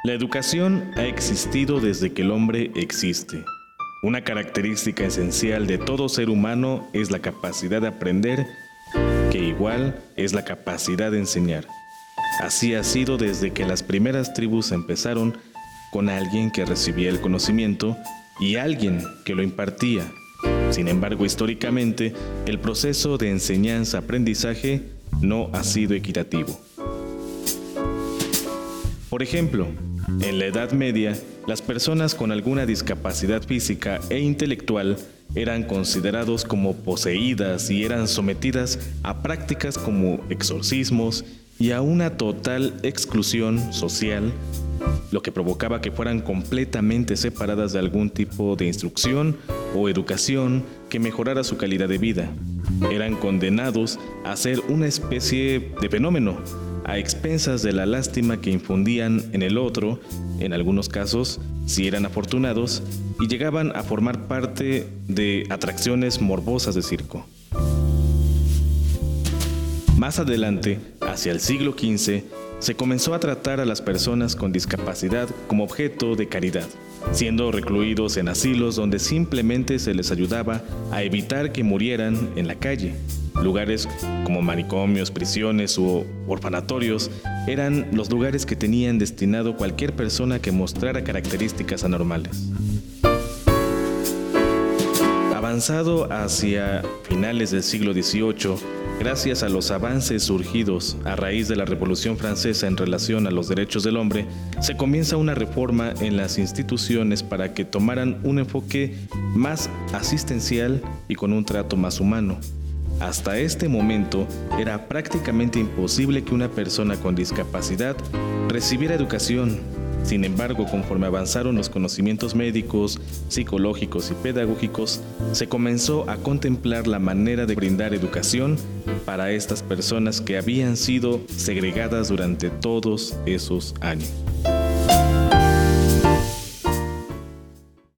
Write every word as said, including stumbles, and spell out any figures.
La educación ha existido desde que el hombre existe. Una característica esencial de todo ser humano es la capacidad de aprender, que igual es la capacidad de enseñar. Así ha sido desde que las primeras tribus empezaron con alguien que recibía el conocimiento y alguien que lo impartía. Sin embargo, históricamente, el proceso de enseñanza-aprendizaje no ha sido equitativo. Por ejemplo, en la Edad Media, las personas con alguna discapacidad física e intelectual eran considerados como poseídas y eran sometidas a prácticas como exorcismos y a una total exclusión social, lo que provocaba que fueran completamente separadas de algún tipo de instrucción o educación que mejorara su calidad de vida. Eran condenados a ser una especie de fenómeno, a expensas de la lástima que infundían en el otro, en algunos casos, si eran afortunados, y llegaban a formar parte de atracciones morbosas de circo. Más adelante, hacia el siglo quince, se comenzó a tratar a las personas con discapacidad como objeto de caridad, siendo recluidos en asilos donde simplemente se les ayudaba a evitar que murieran en la calle. Lugares como manicomios, prisiones u orfanatorios eran los lugares que tenían destinado cualquier persona que mostrara características anormales. Avanzado hacia finales del siglo dieciocho, gracias a los avances surgidos a raíz de la Revolución Francesa en relación a los derechos del hombre, se comienza una reforma en las instituciones para que tomaran un enfoque más asistencial y con un trato más humano. Hasta este momento, era prácticamente imposible que una persona con discapacidad recibiera educación. Sin embargo, conforme avanzaron los conocimientos médicos, psicológicos y pedagógicos, se comenzó a contemplar la manera de brindar educación para estas personas que habían sido segregadas durante todos esos años.